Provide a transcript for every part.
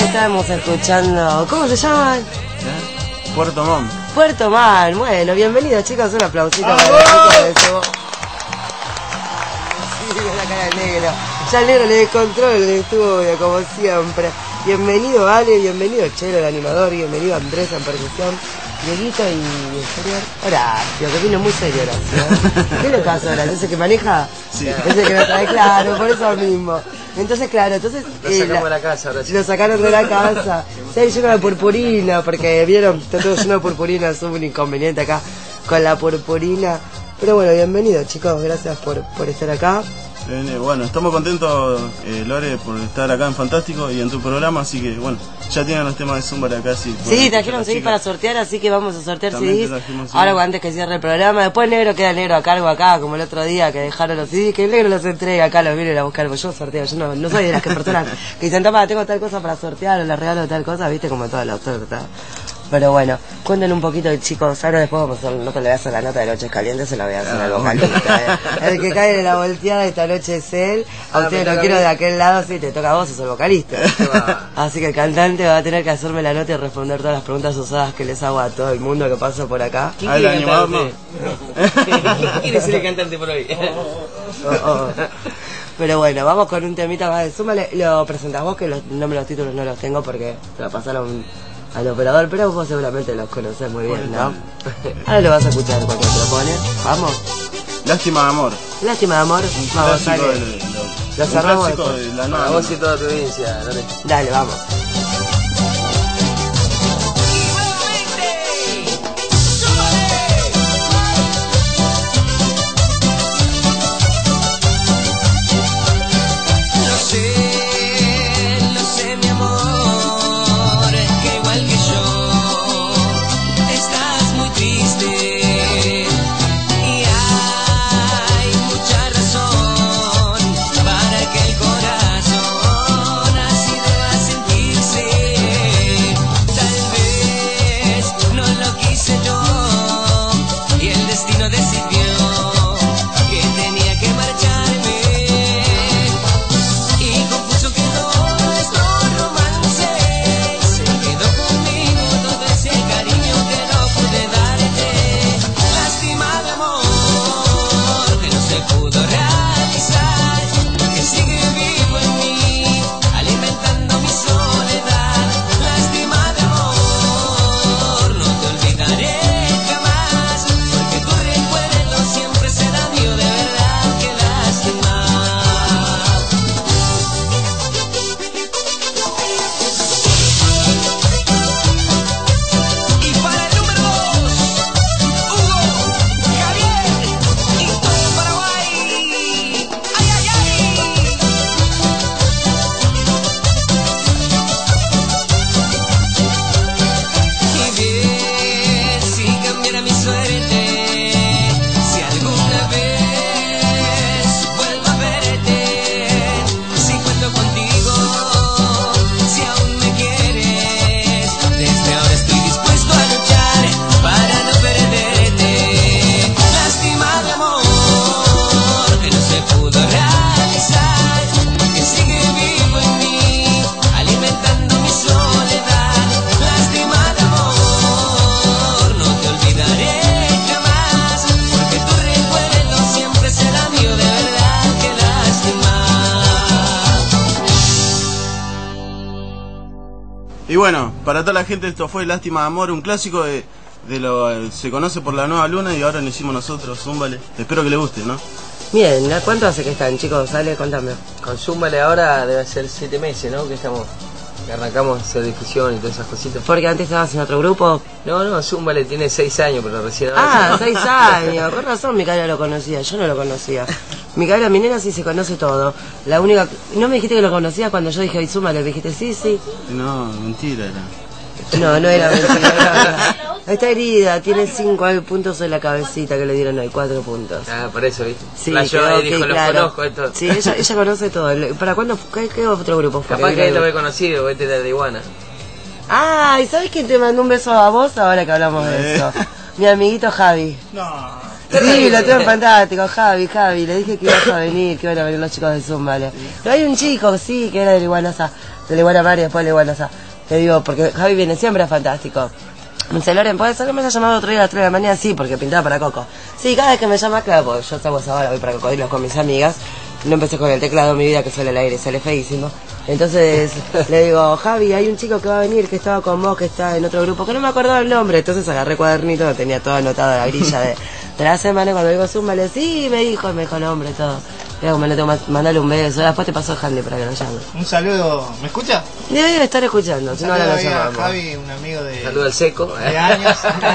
Estamos escuchando, ¿cómo se llaman? Puerto Montt. Puerto Montt. Bueno, bienvenidos chicos, un aplausito para eso. Sí, la cara del negro. Ya el negro le descontrol el estudio, como siempre. Bienvenido Ale, bienvenido Chelo, el animador, bienvenido Andrés en percusión, Dieguito y exterior. Horacio, que vino muy serio Horacio. ¿Qué le pasa Horacio? ¿Ese que maneja? Sí. Ese que me trae, claro, por eso mismo. Entonces, claro, entonces... Lo sacamos de la casa ahora sí. Lo sacaron de la casa. Se ha lleno de purpurina, porque vieron, está todo lleno de purpurina, es un inconveniente acá con la purpurina. Pero bueno, bienvenidos chicos, gracias por estar acá. Bueno, estamos contentos, Lore, por estar acá en Fantástico y en tu programa, así que bueno, ya tienen los temas de Zumba acá. Sí, trajeron CDs para sortear, así que vamos a sortear CDs. Ahora antes que cierre el programa, después el negro queda el negro a cargo acá, como el otro día que dejaron los CDs, que el negro los entrega acá, los vienen a buscar, pues yo sorteo, yo no soy de las que personas que dicen, toma, tengo tal cosa para sortear o les regalo tal cosa, viste, como todas las tortas. Pero bueno, cuenten un poquito chicos, ahora después vamos a hacer, no te le voy a hacer la nota de Noches Calientes, se la voy a hacer al vocalista. El que cae en la volteada esta noche es él, a ustedes lo quiero de aquel lado, sí, te toca a vos, sos el vocalista. Así que el cantante va a tener que hacerme la nota y responder todas las preguntas usadas que les hago a todo el mundo que pasa por acá. ¿Quién quiere el animador no. ¿Quién quiere ser el cantante por hoy? Pero bueno, vamos con un temita más de Súmale, lo presentás vos, que los nombres de los títulos no los tengo porque se lo pasaron al operador, pero vos seguramente los conocés muy bien, ¿no? Ahora lo vas a escuchar cuando te lo pones. Vamos. Lástima de amor. Lástima de amor. Un Vamos, clásico dale. Lo cerramos clásico después. de la A nueva. vos y toda tu audiencia, Lore. Dale, vamos. Y bueno, para toda la gente esto fue Lástima de Amor, un clásico de lo se conoce por La Nueva Luna y ahora lo hicimos nosotros, Zúmbale. Espero que le guste, ¿no? Bien, ¿cuánto hace que están chicos? Sale, contame. Con Zúmbale ahora debe ser 7 meses, ¿no? Que arrancamos a hacer difusión y todas esas cositas. Porque antes estabas en otro grupo. No, Zúmbale tiene 6 años, pero recién ahora. 6 años, con razón Micaela lo conocía, yo no lo conocía. Micaela, mi nena sí se conoce todo. La única... ¿No me dijiste que lo conocías cuando yo dije Zúmbale? Me dijiste sí. No, mentira era. No era mentira. Está herida, tiene 5 puntos en la cabecita que le dieron hoy, 4 puntos. Por eso, ¿viste? Sí, yo okay, dijo, claro. los conozco esto. Sí, ella conoce todo. ¿Para cuándo? ¿Qué otro grupo fue? Capaz que lo he conocido, este de Iguana. ¿Y sabes quién te mandó un beso a vos ahora que hablamos de eso? Mi amiguito Javi. No. Sí, lo tengo fantástico, Javi, le dije que ibas a venir, que iban a venir los chicos de Zúmbale. Pero hay un chico, sí, que era de la Iguana María, después de la Iguana Le digo, porque Javi viene siempre a Fantástico. Me dice, Loren, ¿puede ser que me haya llamado otro día a las 3 de la mañana? Sí, porque pintaba para Coco. Sí, cada vez que me llama, claro, porque yo salgo esa hora, voy para Cocodrilos con mis amigas. No empecé con el teclado en mi vida, que sale al aire, sale feísimo. Entonces le digo, Javi, hay un chico que va a venir, que estaba con vos, que está en otro grupo, que no me acordaba el nombre. Entonces agarré cuadernito, tenía todo anotado la grilla de la semana. Cuando digo Zumba, le sí, me dijo el nombre, todo. Digo, me lo tengo que mandarle un beso. Después te pasó Handy para que lo llame. Un saludo, ¿me escucha? Debe estar escuchando, si no ahora lo llamamos. Javi, un amigo de... Saludo al seco. De años.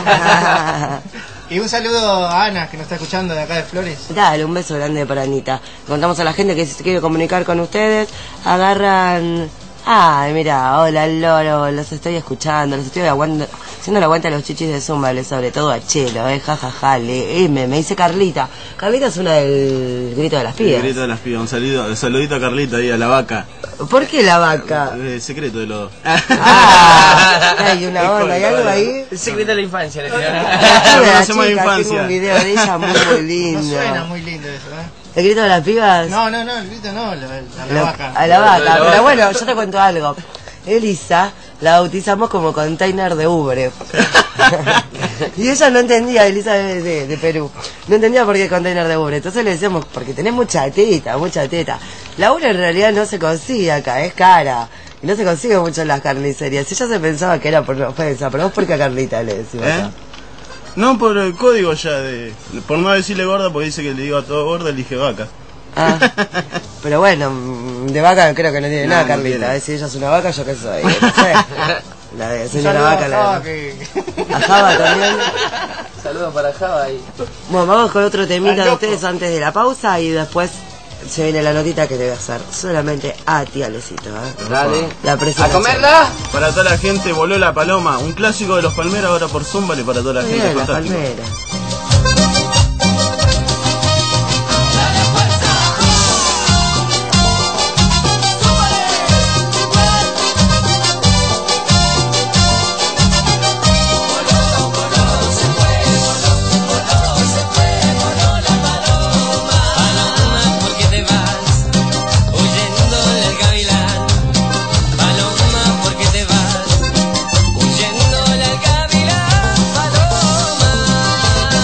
Y un saludo a Ana, que nos está escuchando de acá de Flores. Dale, un beso grande para Anita. Contamos a la gente que si se quiere comunicar con ustedes, agarran... Ay, mira, hola Loro, los estoy escuchando, los estoy haciendo la aguanta a los chichis de Zumba, sobre todo a Chelo, jajaja, me dice Carlita. Carlita es una del Grito de las Pibas. El Grito de las Pibas, un saludito a Carlita ahí, a la vaca. ¿Por qué la vaca? Secreto de los... Hay una onda, hay algo ahí. El secreto de la infancia, le hacemos de infancia. Tengo un video de ella muy lindo. No suena muy lindo eso, ¿El Grito de las Pibas? No, el grito no, la vaca. A la vaca, pero bueno, yo te cuento algo. Elisa la bautizamos como container de ubre. Y ella no entendía, Elisa de Perú, no entendía por qué container de ubre. Entonces le decíamos, porque tenés mucha teta. La ubre en realidad no se consigue acá, es cara. Y no se consigue mucho en las carnicerías. Ella se pensaba que era por ofensa, pero vos por qué a Carlita le decimos. No, por el código ya por no decirle gorda, porque dice que le digo a todo gorda, elige vaca. Pero bueno, de vaca creo que no tiene nada, Carlita. Tiene. Si ella es una vaca, yo qué soy. No sé. La de señora vaca, a Java también. Saludos para Java y... Bueno, vamos con otro temita de ustedes antes de la pausa y después se viene la notita que te voy a hacer solamente a ti, Alecito. Dale. La ¡A comerla! Para toda la gente, Voló la Paloma, un clásico de los Palmeras ahora por Zumba, para toda la gente. Bien, las Fantástico. palmeras. Huyendo la gavilán, paloma.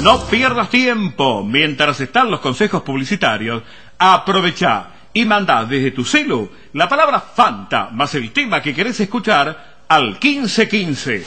No pierdas tiempo. Mientras están los consejos publicitarios, aprovecha y manda desde tu celu la palabra Fanta más el tema que querés escuchar al 1515.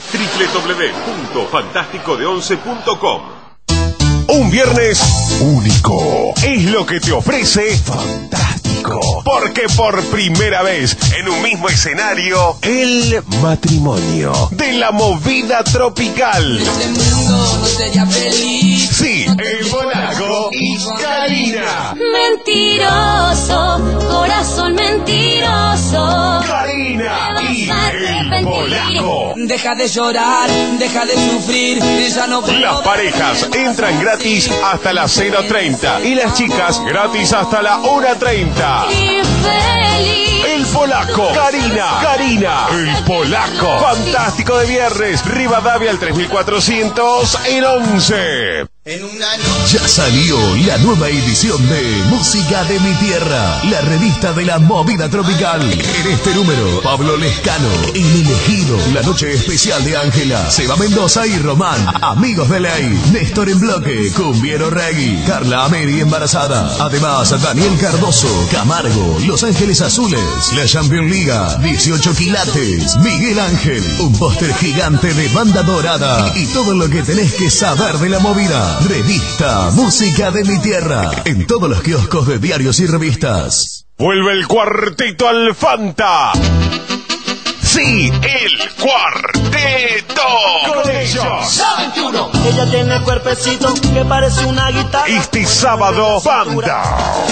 www.fantasticodeonce.com. Un viernes único es lo que te ofrece Fantástico, porque por primera vez en un mismo escenario, el matrimonio de la movida tropical. Este mundo no sería feliz. Sí, el Polaco y Karina. Mentiroso, corazón mentiroso. Karina y el Polaco. Deja de llorar, deja de sufrir, ya no puedo. Las parejas entran gratis hasta las 0:30 y las chicas gratis hasta la 1:30. El Polaco, Karina, el Polaco. Fantástico de viernes, Rivadavia al 3400 en 11. Ya salió la nueva edición de Música de mi Tierra, la revista de la movida tropical. En este número, Pablo Lescano, El Elegido, La Noche Especial de Ángela, Seba Mendoza y Román, Amigos de Ley, Néstor en Bloque, Cumbiero Reggae, Carla Ameri embarazada. Además, Daniel Cardoso, Camargo, Los Ángeles Azules, la Champions Liga, 18 quilates, Miguel Ángel, un póster gigante de banda dorada y todo lo que tenés que saber de la movida. Revista Música de mi Tierra, en todos los kioscos de diarios y revistas. Vuelve el cuarteto al Fanta. Sí, el cuarteto. Con ellos. Ella tiene el cuerpecito que parece una guitarra. Este sábado, Fanta.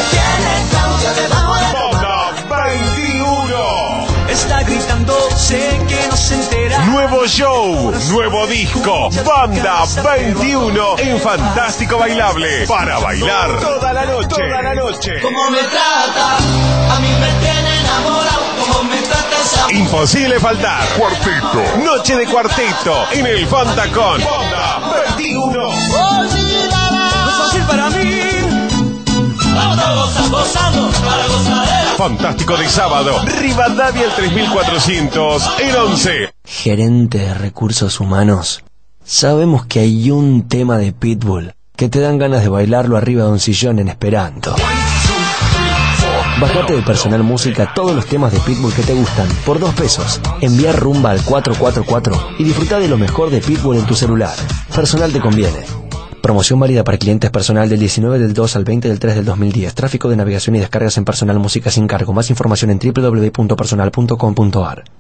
Fanta 21. Está gritando, sé que no se entera. Nuevo show, nuevo disco, Banda 21 en Fantástico Bailable. Para bailar toda la noche. Como me trata, a mí me tiene enamorado. Como me trata esa... Imposible faltar. Cuarteto. Noche de cuarteto en el Fanta con Banda 21. No es fácil para mí. Vamos gozando para gozadera. Fantástico de sábado, Rivadavia el 3400 en 11. Gerente de Recursos Humanos, sabemos que hay un tema de Pitbull que te dan ganas de bailarlo arriba de un sillón en Esperanto. Bajate de Personal Música todos los temas de Pitbull que te gustan por $2. Envía rumba al 444 y disfruta de lo mejor de Pitbull en tu celular. Personal te conviene. Promoción válida para clientes Personal del 19 del 2 al 20 del 3 del 2010. Tráfico de navegación y descargas en Personal Música sin cargo. Más información en www.personal.com.ar.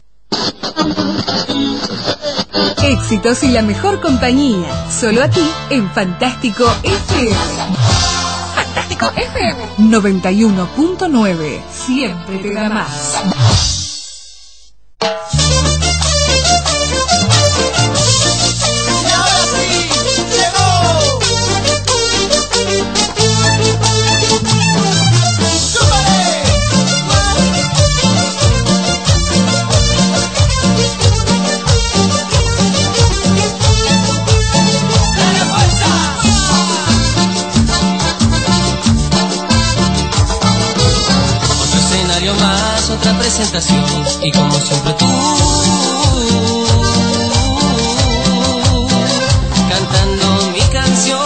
Éxitos y la mejor compañía. Solo aquí en Fantástico FM. Fantástico FM 91.9. Siempre te da más. Otra presentación y como siempre tú cantando mi canción,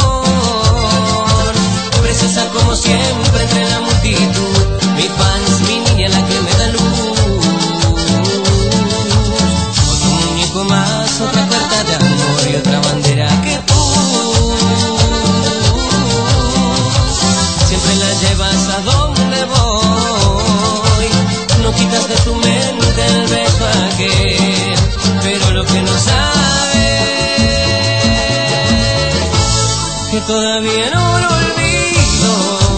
preciosa como siempre entre la multitud, mi fans, mi niña la que me da luz, otro muñeco más, otra carta de amor y otra bandera que tú siempre la llevas a donde voy. No quitas de tu mente el beso aquel, pero lo que no sabes, que todavía no lo olvido,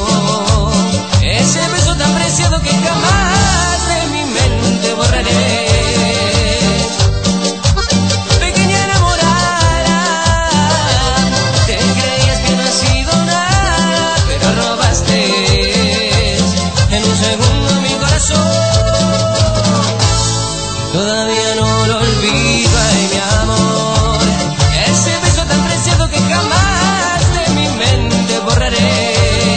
ese beso tan preciado que jamás de mi mente borraré. Pequeña enamorada, te creías que no ha sido nada, pero robaste en un segundo mi corazón. Todavía no lo olvido, ay mi amor, ese beso tan preciado que jamás de mi mente borraré.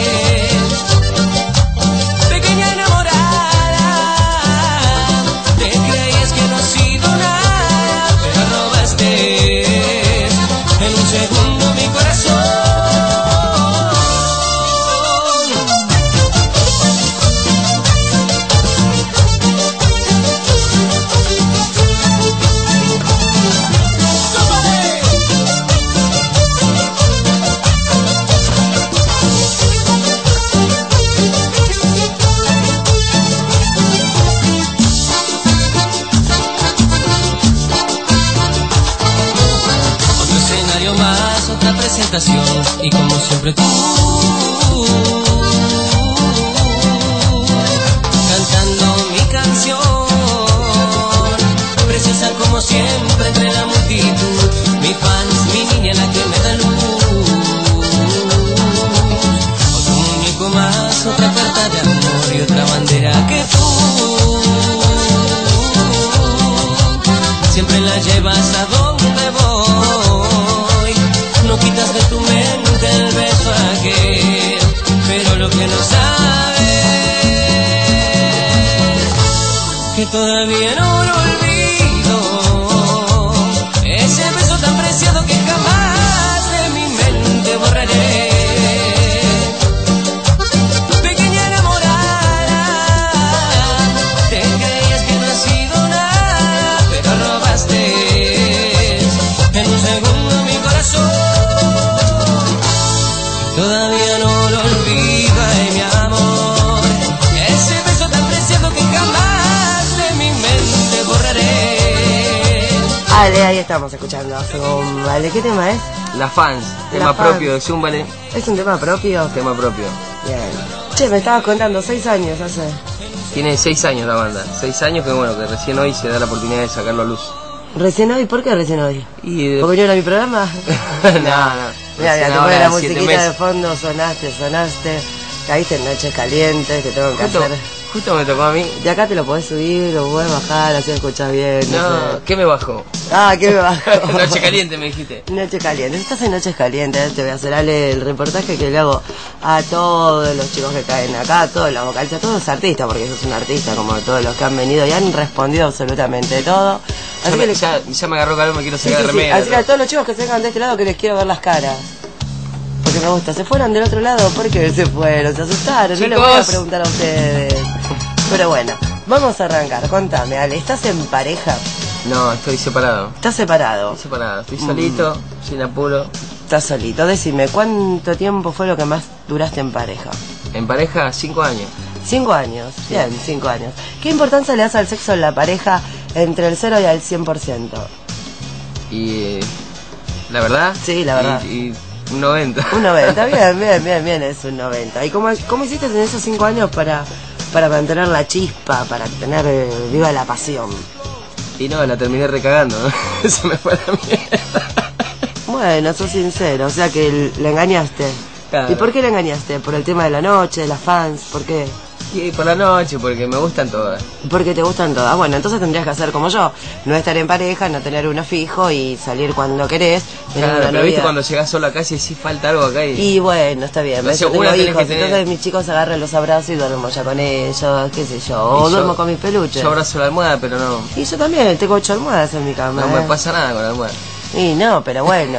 Pequeña enamorada, te creías que no ha sido nada, pero robaste en un segundo mi corazón. más otra presentación y como siempre tú cantando mi canción, preciosa como siempre entre la multitud, mi fans, mi niña la que me da luz, otro muñeco más, otra carta de amor y otra bandera que tú siempre la llevas a donde voy, no quitas de tu mente el beso aquel, pero lo que no sabes, que todavía no lo olvido, ese beso tan preciado que jamás de mi mente borraré. Pequeña enamorada, te creías que no ha sido nada, pero robaste en un segundo mi corazón. Todavía no lo olvido, ay mi amor, ese beso tan preciado que jamás de mi mente borraré. Ale, ahí estamos escuchando Zúmbale. ¿Qué tema es? La Fans, tema propio de Zúmbale. ¿Es un tema propio? Tema propio. Bien. Che, me estabas contando, 6 años hace. Tiene 6 años la banda. 6 años que bueno, que recién hoy se da la oportunidad de sacarlo a luz. ¿Recién hoy? ¿Por qué recién hoy? ¿Porque vinieron a mi programa? No. Mira, te pone la musiquita de fondo, sonaste, caíste en Noches Calientes, te tengo que hacer. Justo me tocó a mí. De acá te lo podés subir, lo podés bajar, así escuchás bien. No, sé. ¿Qué me bajo? ¿Qué me bajo? Noche Caliente me dijiste. Noche Caliente, estás en Noches Calientes, te voy a hacer el reportaje que le hago a todos los chicos que caen acá, a todos los vocalistas, a todos los artistas, porque sos un artista como todos los que han venido y han respondido absolutamente todo. Así que ya me agarró calor, me quiero sacar remera. Así que a todos los chicos que se vengan de este lado que les quiero ver las caras. Porque me gusta, se fueron del otro lado, ¿por qué se fueron? Se asustaron, chicos, no les voy a preguntar a ustedes. Pero bueno, vamos a arrancar, contame, Ale, ¿estás en pareja? No, estoy separado. ¿Estás separado? Estoy separado, estoy solito, sin apuro. Estás solito, decime, ¿cuánto tiempo fue lo que más duraste en pareja? En pareja, 5 años. 5 años, sí. Bien, 5 años. ¿Qué importancia le das al sexo en la pareja entre el 0 y el 100%? Y la verdad. Sí, la verdad. Y un 90. Un 90, bien, es un 90. ¿Y cómo hiciste en esos 5 años para mantener la chispa, para tener viva la pasión? Y no, la terminé recagando, ¿no? Se me fue la mierda. Bueno, sos sincero, o sea que le engañaste. Claro. ¿Y por qué le engañaste? ¿Por el tema de la noche, de las fans? ¿Por qué? Y por la noche, porque me gustan todas. Porque te gustan todas. Bueno, entonces tendrías que hacer como yo. No estar en pareja, no tener uno fijo y salir cuando querés. Claro, pero viste cuando llegás solo acá si sí falta algo acá y bueno, está bien. No, yo tengo hijos, entonces mis chicos agarran los abrazos y duermo ya con ellos, qué sé yo. O duermo con mis peluches. Yo abrazo la almohada, pero no. Y yo también, tengo 8 almohadas en mi cama. No me pasa nada con la almohada. Y no, pero bueno,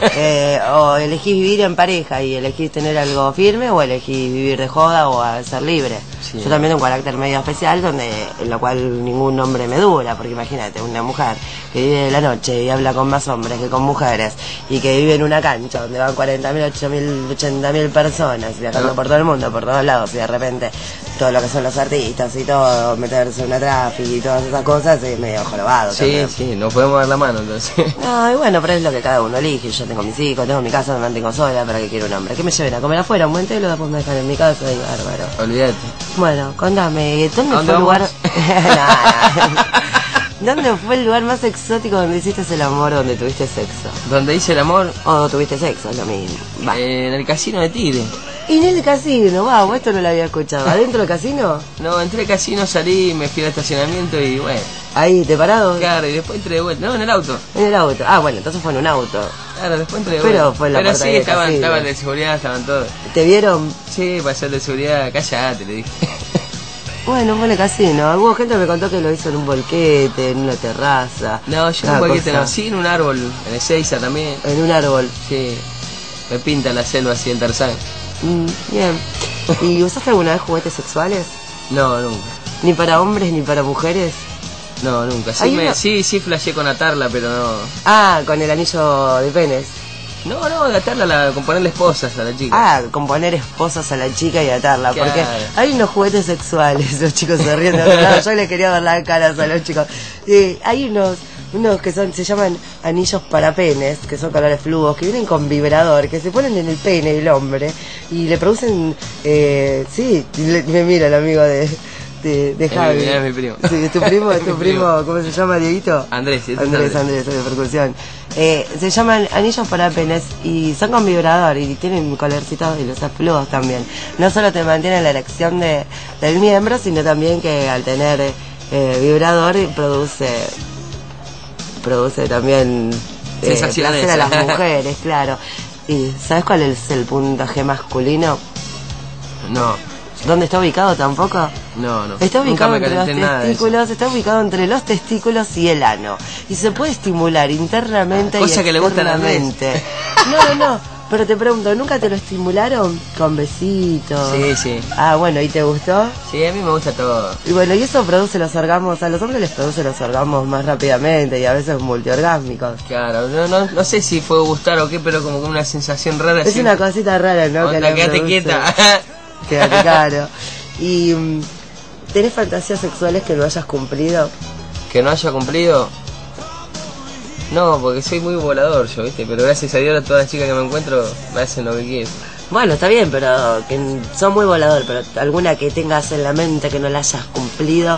o elegís vivir en pareja y elegís tener algo firme, o elegís vivir de joda o a ser libre. Sí. Yo también tengo un carácter medio especial en lo cual ningún hombre me dura, porque imagínate, una mujer que vive de la noche y habla con más hombres que con mujeres y que vive en una cancha donde van 40.000, 8.000, 80.000 personas viajando por todo el mundo, por todos lados, y de repente todo lo que son los artistas y todo, meterse en una tráfico y todas esas cosas es medio jorobado. Sí, también. Sí, no podemos dar la mano entonces. Ay, bueno, pero es lo que cada uno elige. Yo tengo mis hijos, tengo mi casa, me mantengo sola, ¿para qué quiero un hombre? Que me lleven a comer afuera un buen telo, después me dejan en mi casa y bárbaro. Olvídate. Bueno, contame, ¿dónde fue el lugar? ¿Dónde fue el lugar más exótico donde hiciste el amor, donde tuviste sexo? ¿Donde hice el amor? O tuviste sexo, es lo mismo. En el casino de Tigre. Y en el casino, vamos, esto no lo había escuchado. ¿Adentro del casino? No, entré al casino, salí, me fui al estacionamiento y bueno. ¿Ahí te parado? Claro, y después entré de vuelta. No, en el auto. En el auto. Ah, bueno, entonces fue en un auto. Claro, después entré de vuelta. Pero fue en la Pero puerta sí, del estaban casino. el de seguridad, estaban todos. ¿Te vieron? Sí, para ser de seguridad, callate, le dije. Bueno, fue en el casino. Hubo gente que me contó que lo hizo en un bolquete, en una terraza. No, yo en un bolquete no, sí, en un árbol, en Ezeiza también. En un árbol. Sí, me pinta la selva así en Tarzán. Bien. ¿Y usaste alguna vez juguetes sexuales? No, nunca. ¿Ni para hombres ni para mujeres? No, nunca. Sí, sí flasheé con atarla, pero no. Ah, con el anillo de penes. No, de atarla, con ponerle esposas a la chica. Ah, con poner esposas a la chica y atarla. Claro. Porque hay unos juguetes sexuales, los chicos se ríen de otro lado. Yo les quería ver las caras a los chicos. Hay unos que se llaman anillos para penes, que son colores fluos, que vienen con vibrador, que se ponen en el pene del hombre y le producen, me mira el amigo de Javi. Es mi primo. Sí, tu primo, ¿cómo se llama, Dieguito? Andrés, de percusión. Se llaman anillos para penes y son con vibrador y tienen colorcitos y los fluos también. No solo te mantienen la erección del miembro, sino también que al tener vibrador produce también placer a las mujeres, claro. ¿Y sabes cuál es el puntaje masculino? No. ¿Dónde está ubicado tampoco? No. Está ubicado entre los testículos, está ubicado entre los testículos y el ano. Y se puede estimular internamente cosa y que le gusta a la mente. No, pero te pregunto, ¿nunca te lo estimularon con besitos? Sí. Ah, bueno, ¿y te gustó? Sí, a mí me gusta todo. Y bueno, y eso produce los orgasmos, a los hombres les produce los orgasmos más rápidamente y a veces multiorgásmicos. Claro, no sé si fue gustar o qué, pero como que una sensación rara. Es una cosita rara, ¿no? Onda, quédate quieta. Quédate, claro. ¿Y tenés fantasías sexuales que no hayas cumplido? ¿Que no haya cumplido? No, porque soy muy volador yo, ¿viste? Pero gracias a Dios todas las chicas que me encuentro me hacen lo que quieren. Bueno, está bien, pero que son muy volador, pero alguna que tengas en la mente que no la hayas cumplido.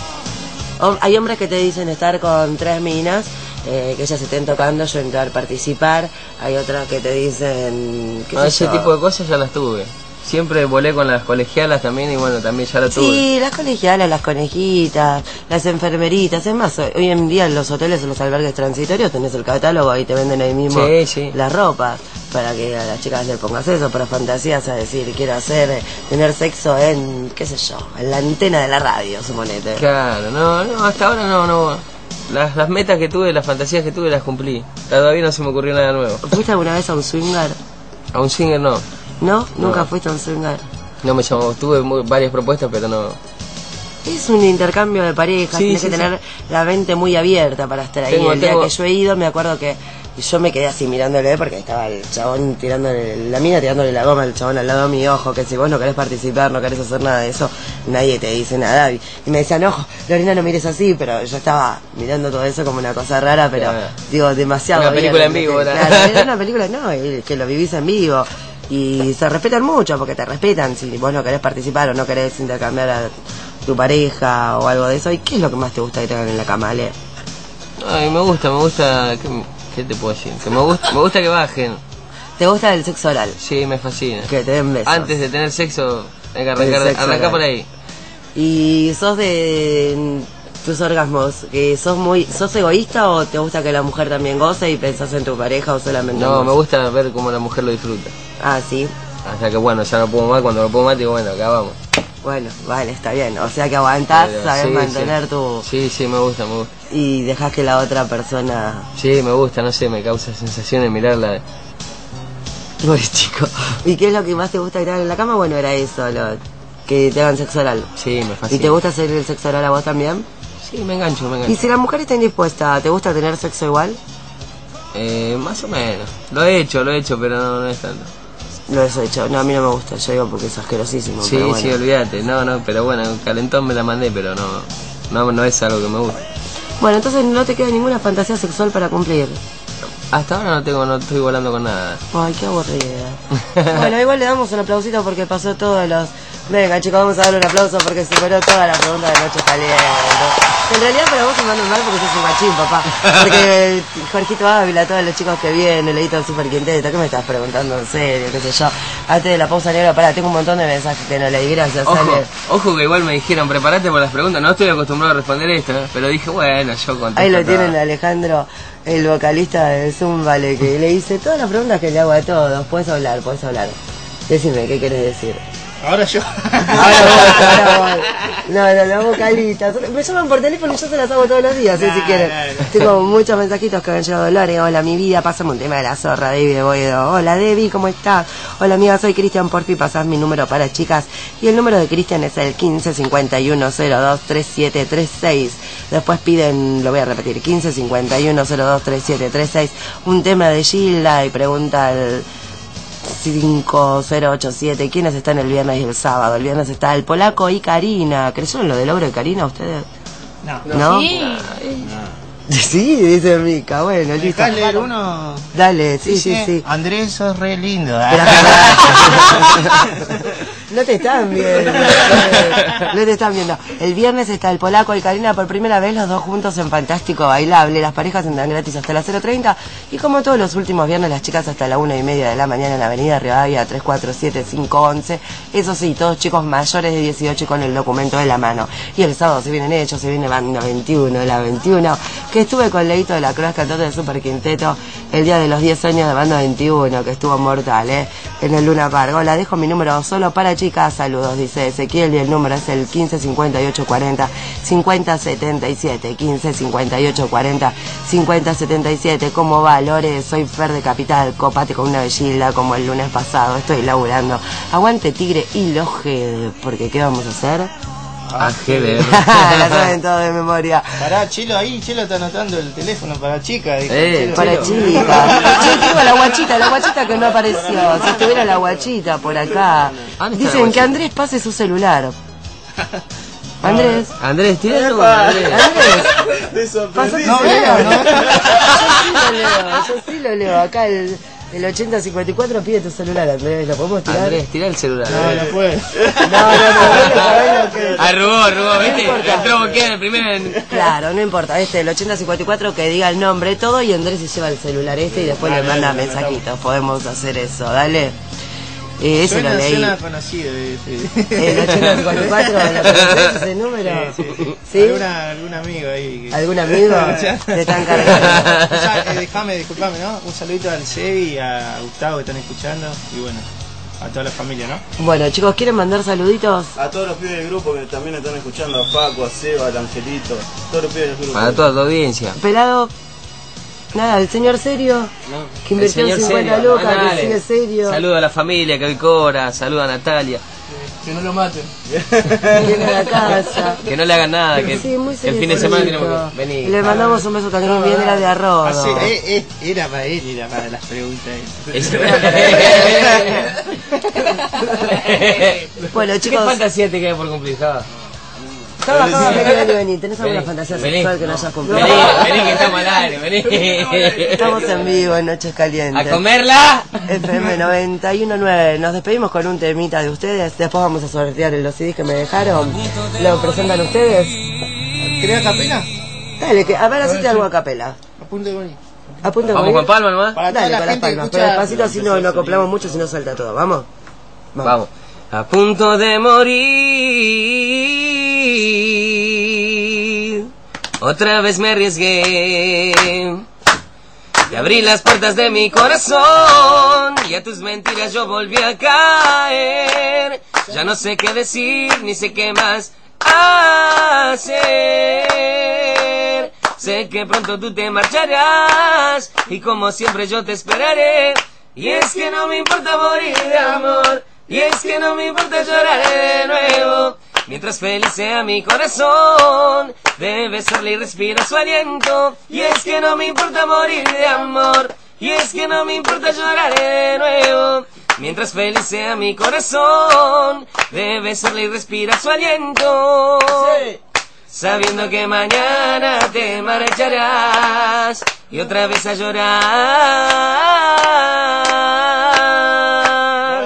Hay hombres que te dicen estar con 3 minas, que ellas se estén tocando, yo entrar a participar. Hay otras que te dicen... ese tipo de cosas ya las tuve. Siempre volé con las colegialas también y bueno, también ya lo tuve. Sí, las colegialas, las conejitas, las enfermeritas. Es más, hoy en día en los hoteles, en los albergues transitorios tenés el catálogo y te venden ahí mismo las ropas para que a las chicas les pongas eso, para fantasías, a decir, quiero tener sexo en, qué sé yo, en la antena de la radio, suponete. Claro, no, hasta ahora no. Las metas que tuve, las fantasías que tuve las cumplí. Todavía no se me ocurrió nada nuevo. ¿Fuiste alguna vez a un swinger? A un swinger no. ¿No? ¿Nunca fuiste a un swinger? No me llamó, tuve varias propuestas, pero no. Es un intercambio de parejas, tienes que tener la mente muy abierta para estar ahí. El día que yo he ido, me acuerdo que yo me quedé así mirándole porque estaba el chabón la mina tirándole la goma al chabón al lado de mi ojo, que si vos no querés participar, no querés hacer nada de eso, nadie te dice nada. Y me decían, ojo, Lorena, no mires así, pero yo estaba mirando todo eso como una cosa rara, pero digo, demasiado. Una película en vivo, claro, era una película, no, que lo vivís en vivo. Y se respetan mucho, porque te respetan si vos no querés participar o no querés intercambiar a tu pareja o algo de eso. ¿Y qué es lo que más te gusta que te hagan en la cama, Ale? Ay, me gusta, ¿qué te puedo decir? Que me gusta que bajen. ¿Te gusta el sexo oral? Sí, me fascina. Que te den besos. Antes de tener sexo, hay que arrancar por ahí. ¿Y sos de tus orgasmos? ¿Sos egoísta o te gusta que la mujer también goce y pensás en tu pareja o solamente No, me gusta ver cómo la mujer lo disfruta. Ah, sí. Hasta que bueno, ya no puedo más, cuando no puedo más digo, bueno, acá vamos. Bueno, vale, está bien. O sea que aguantás, sabés mantener tu... Sí, me gusta. Y dejás que la otra persona... Sí, me gusta, no sé, me causa sensaciones mirarla. Uy, chico. ¿Y qué es lo que más te gusta que te hagan en la cama? Bueno, era eso, que te hagan sexo oral. Sí, me fascina. ¿Y te gusta hacer el sexo oral a vos también? Sí, me engancho. ¿Y si la mujer está indispuesta, te gusta tener sexo igual? Más o menos. Lo he hecho, pero no es tanto. Lo has hecho. No, a mí no me gusta, yo digo porque es asquerosísimo. Sí, pero bueno. Sí, olvídate. No, pero bueno, un calentón me la mandé, pero no es algo que me gusta. Bueno, entonces no te queda ninguna fantasía sexual para cumplir. Hasta ahora no estoy volando con nada. Ay, qué aburrida. Bueno, igual le damos un aplausito porque pasó todos los... Venga, chicos, vamos a darle un aplauso porque superó toda la pregunta de Noche Caliente. En realidad para vos es más normal porque sos un machín, papá. Porque Jorgito Ávila, todos los chicos que vienen, Leito el Super Quinteto, ¿qué me estás preguntando en serio? ¿Qué sé yo? Antes de la pausa negra, pará, tengo un montón de mensajes que no leí, gracias. Ojo que igual me dijeron, prepárate por las preguntas, no estoy acostumbrado a responder esto, pero dije, bueno, yo contesto. Ahí lo tienen Alejandro, el vocalista de Zúmbale, que le dice todas las preguntas que le hago a todos. Puedes hablar. Decime, ¿qué querés decir? Ahora yo. Ahora vos. No, vocalistas. Me llaman por teléfono y yo se las hago todos los días, si quieren. Tengo muchos mensajitos que me han llegado de Lore. Hola, mi vida, pásame un tema de la zorra, David de Boedo. Hola, Debbie, ¿cómo estás? Hola, amiga, soy Cristian, porfi, pasás mi número para chicas. Y el número de Cristian es el 1551023736. Después piden, lo voy a repetir, 1551023736. Un tema de Gilda y pregunta al 5087. ¿Quiénes están el viernes y el sábado? El viernes está el Polaco y Karina. ¿Creyeron lo del logro de Karina ustedes? No. ¿Sí? Sí, dice Mica, bueno, listo. ¿Dejás leer uno? Dale, sí. Andrés, sos re lindo. No te están viendo. No te están viendo. El viernes está el Polaco y Karina por primera vez, los dos juntos en Fantástico Bailable. Las parejas entran gratis hasta las 0:30. Y como todos los últimos viernes, las chicas hasta la 1:30 de la mañana en la avenida Rivadavia 347-511. Eso sí, todos chicos mayores de 18 con el documento de la mano. Y el sábado se vienen ellos, se viene Banda 21, la 21. Que estuve con Leito de la Cruz, cantante de Super Quinteto, el día de los 10 años de Banda 21, que estuvo mortal, en el Luna Park. Hola, dejo mi número solo para chicas, saludos, dice Ezequiel, y el número es el 15 58 40 50 77, 15 58 40 50 77. ¿Cómo va, Lore? Soy Fer de Capital, copate con una bellila como el lunes pasado, estoy laburando. Aguante Tigre y los G, porque ¿qué vamos a hacer? AGDR. La saben todo de memoria. Pará, Chelo, ahí Chelo está anotando el teléfono para chica. Para chica. Yo tengo la guachita que no apareció. Si estuviera la guachita por acá. Dicen que Andrés pase su celular. Andrés, tira algo. Andrés. No veo. Yo sí lo leo. Acá el 8054 pide tu celular, Andrés. ¿Lo podemos tirar? Andrés, tira el celular. No puede. No. Arrugó, ¿viste? Entró boqueado en el primer. Claro, no importa. El 8054 que diga el nombre, todo, y Andrés se lleva el celular y después le manda mensajitos. Podemos hacer eso, dale. Ese lo leí. Suena conocido. El 8054, ese número. Sí. ¿Algún amigo ahí? ¿Algún amigo? Te están cargando. Disculpame, ¿no? Un saludito al Sebi y a Gustavo que están escuchando. Y bueno, a toda la familia, ¿no? Bueno, chicos, ¿quieren mandar saluditos? A todos los pibes del grupo que también están escuchando, a Paco, a Seba, al Angelito, todos los pibes del grupo. Para toda la audiencia. Pelado. Nada, el señor serio, que invirtió 50 lucas, que sigue serio. Saluda a la familia que hoy cobra, saluda a Natalia. Que no lo maten. Viene a la casa. Que no le hagan nada, que sí, muy serio, el fin de semana tenemos que venir. Le mandamos un beso también, bien era de arroz. Era para él, era para las preguntas. Bueno, chicos. ¿Qué fantasía te queda por cumplir, Java? Java, vení. ¿Tenés alguna fantasía sexual que no hayas cumplido? Vení, que estamos al aire, vení. Estamos en vivo en Noches Calientes. ¡A comerla! FM 91.9. Nos despedimos con un temita de ustedes. Después vamos a sortear los CDs que me dejaron. ¿Lo presentan ustedes? ¿Querés a capela? Dale, a ver, hacete algo a capela. Apunte con Vamos con palma nomás. Dale, con las palmas. Pero despacito, así no acoplamos mucho, si no salta todo. ¿Vamos? Vamos. A punto de morir, otra vez me arriesgué y abrí las puertas de mi corazón, y a tus mentiras yo volví a caer. Ya no sé qué decir, ni sé qué más hacer. Sé que pronto tú te marcharás, y como siempre yo te esperaré. Y es que no me importa morir de amor, y es que no me importa llorar de nuevo. Mientras feliz sea mi corazón, debe besarle y respirar su aliento. Y es que no me importa morir de amor, y es que no me importa llorar de nuevo. Mientras feliz sea mi corazón, debe besarle y respirar su aliento. Sí. Sabiendo que mañana te marcharás y otra vez a llorar.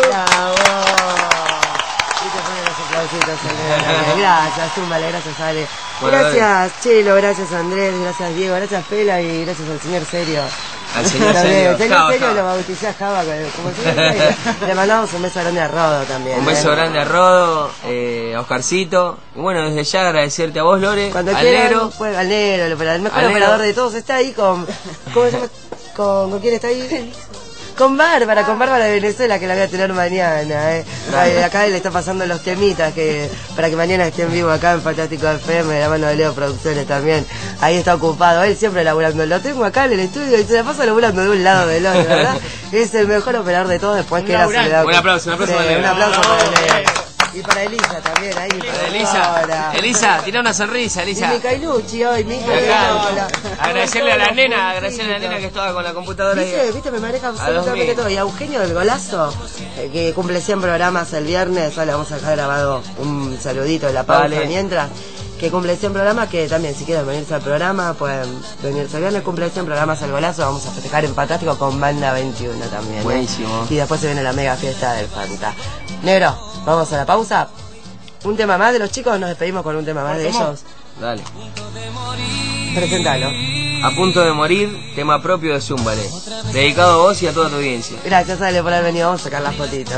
Gracias, Zúmbale, gracias Ale. Gracias Chelo, gracias Andrés, gracias Diego, gracias Pela y gracias al señor Serio. Al señor Serio. Serio lo bauticé a Java como señor. Le mandamos un beso grande a Rodo también. Un beso grande a Rodo, a Oscarcito. Y bueno, desde ya agradecerte a vos, Lore. Cuando al quieran, Negro. Al Negro, el mejor operador de todos. Está ahí con... ¿Cómo se llama? ¿Con quién está ahí? Con Bárbara de Venezuela, que la voy a tener mañana. Acá le está pasando los temitas para que mañana esté en vivo acá en Fantástico FM, de la mano de Leo Producciones también. Ahí está ocupado, él siempre laburando. Lo tengo acá en el estudio y se la pasa laburando de un lado del otro, ¿verdad? Es el mejor operador de todos después que era Soledad. Un aplauso para Leo. Un aplauso para Leo. Y para Elisa también, ahí. Para Elisa, tira una sonrisa, Elisa. Y Micailucci hoy, agradecerle a la nena, que estaba con la computadora. Viste, me maneja absolutamente todo. Y a Eugenio del Golazo, que cumple 100 programas el viernes, le vamos a dejar grabado un saludito de la pausa mientras. que cumple 100 programas, que también si quieren venirse al programa, pueden venirse. El viernes cumple 100 programas al golazo, vamos a festejar en Fantástico con Banda 21 también. Buenísimo. Y después se viene la mega fiesta del Fanta. Negro, vamos a la pausa. Un tema más de los chicos, nos despedimos con un tema más de ellos. Dale. Presentalo. A punto de morir, tema propio de Zúmbale. Dedicado a vos y a toda tu audiencia. Gracias, Ale, por haber venido. Vamos a sacar las fotitos,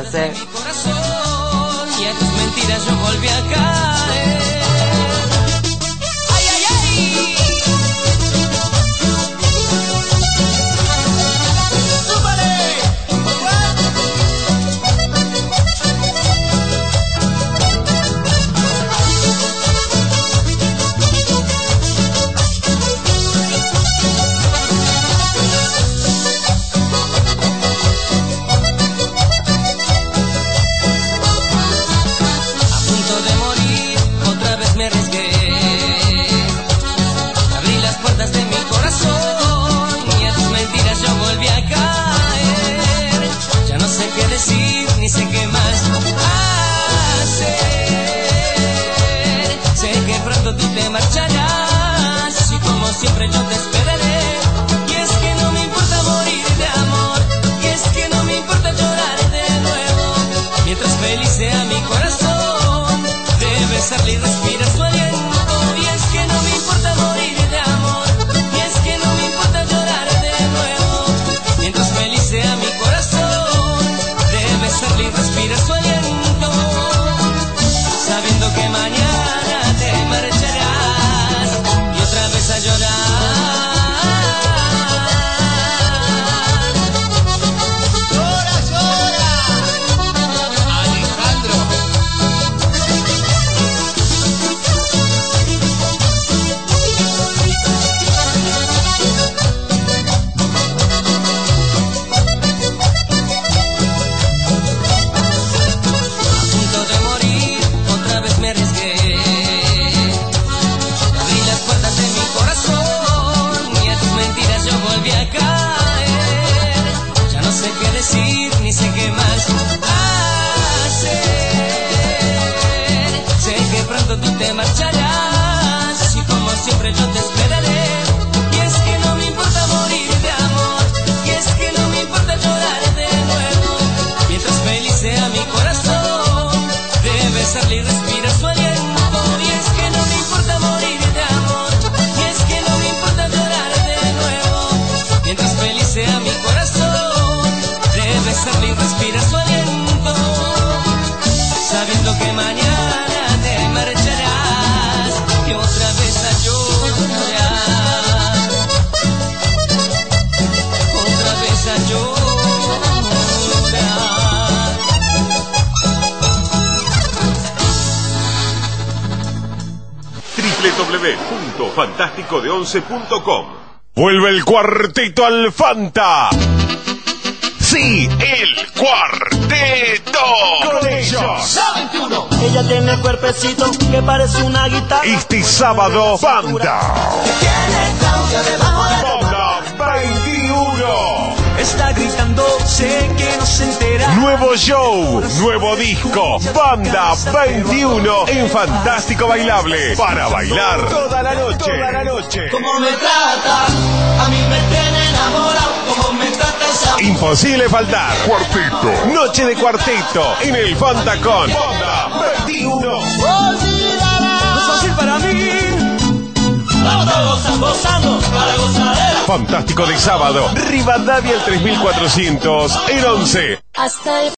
Y a tus mentiras yo volví a caer. ¡Ay, ay, ay! ¡Súbale! Ni sé qué más hacer. Sé que pronto tú te marcharás y como siempre yo te esperaré. Y es que no me importa morir de amor, y es que no me importa llorar de nuevo. Mientras feliz sea mi corazón, de besarle y respirar su aliento. Y es que no me importa morir de amor, y es que no me importa llorar de nuevo. Mientras feliz sea mi corazón, besarle y respirar su aliento, sabiendo que mañana te marcharás y otra vez a llorar. ¡Llora, llora! Alejandro. Ni sé qué más hacer. Sé que pronto tú te marcharás y como siempre yo te esperaré. Y es que no me importa morir de amor, y es que no me importa llorar de nuevo. Mientras feliz sea mi corazón, de besarle y respirar su aliento. Y es que no me importa morir de amor, y es que no me importa llorar de nuevo. Mientras feliz sea mi corazón, besarle y respirar su aliento, sabiendo que mañana te marcharás y otra vez a llorar, otra vez a llorar. www.fantasticodeonce.com. Vuelve el cuarteto al Fanta. Sí, el cuarteto. Con ellos. Ella tiene el cuerpecito que parece una guitarra. Este sábado, Fanta. Banda 21. Está gritando, sé que no se entera. Nuevo show, nuevo disco. Banda 21 en Fantástico Bailable. Para bailar toda la noche. Toda la noche. Como me trata, a mí me tiene enamorado. Como me trata esa... Imposible faltar. Cuarteto. Noche de cuarteto en el Fanta con Banda 21. No es fácil para mí. Vamos todos gozando para gozadera. Fantástico de sábado. Rivadavia el 3400 en 11. Hasta el